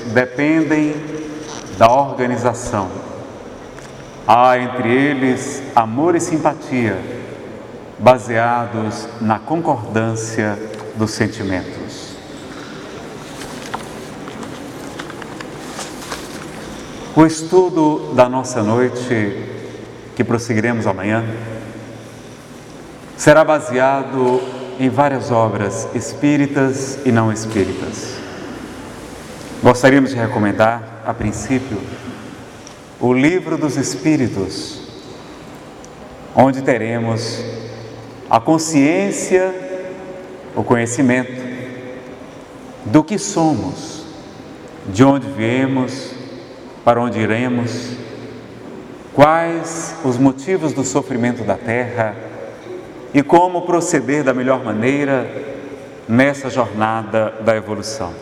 dependem da organização. Há entre eles amor e simpatia, baseados na concordância dos sentimentos. O estudo da nossa noite, que prosseguiremos amanhã, será baseado em várias obras espíritas e não espíritas. Gostaríamos de recomendar, a princípio, o Livro dos Espíritos, onde teremos a consciência, o conhecimento do que somos, de onde viemos, para onde iremos, quais os motivos do sofrimento da Terra e como proceder da melhor maneira nessa jornada da evolução.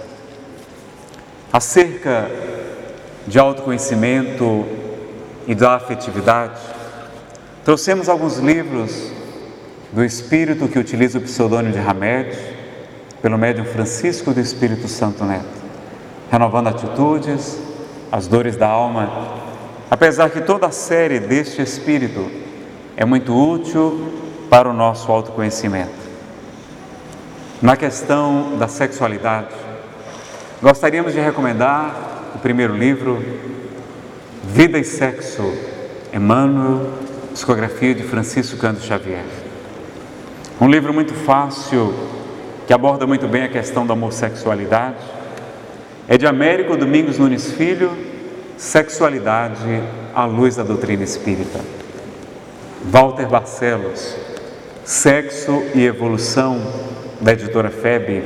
Acerca de autoconhecimento e da afetividade, trouxemos alguns livros do Espírito que utiliza o pseudônimo de Hamed, pelo médium Francisco do Espírito Santo Neto, Renovando Atitudes, As Dores da Alma, apesar que toda a série deste Espírito é muito útil para o nosso autoconhecimento. Na questão da sexualidade, gostaríamos de recomendar o primeiro livro, Vida e Sexo, Emmanuel, psicografia de Francisco Cândido Xavier. Um livro muito fácil, que aborda muito bem a questão da homossexualidade. É de Américo Domingos Nunes Filho, Sexualidade à Luz da Doutrina Espírita. Walter Barcelos, Sexo e Evolução, da editora FEB.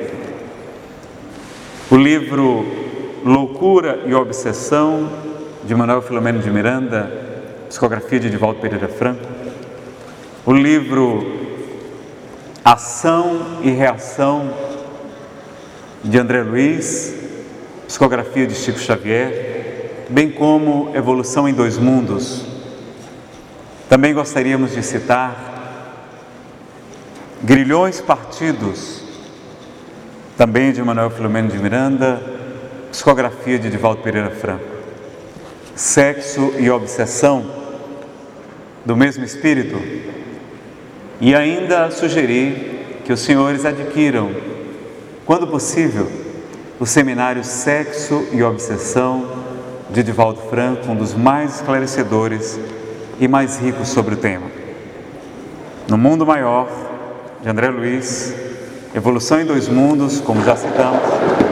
O livro Loucura e Obsessão, de Manuel Filomeno de Miranda, psicografia de Divaldo Pereira Franco. O livro Ação e Reação, de André Luiz, psicografia de Chico Xavier, bem como Evolução em Dois Mundos. Também gostaríamos de citar Grilhões Partidos, também de Manuel Filomeno de Miranda, psicografia de Divaldo Pereira Franco. Sexo e Obsessão, do mesmo espírito. E ainda sugerir que os senhores adquiram, quando possível, o seminário Sexo e Obsessão, de Divaldo Franco, um dos mais esclarecedores e mais ricos sobre o tema. No Mundo Maior, de André Luiz, Evolução em Dois Mundos, como já citamos,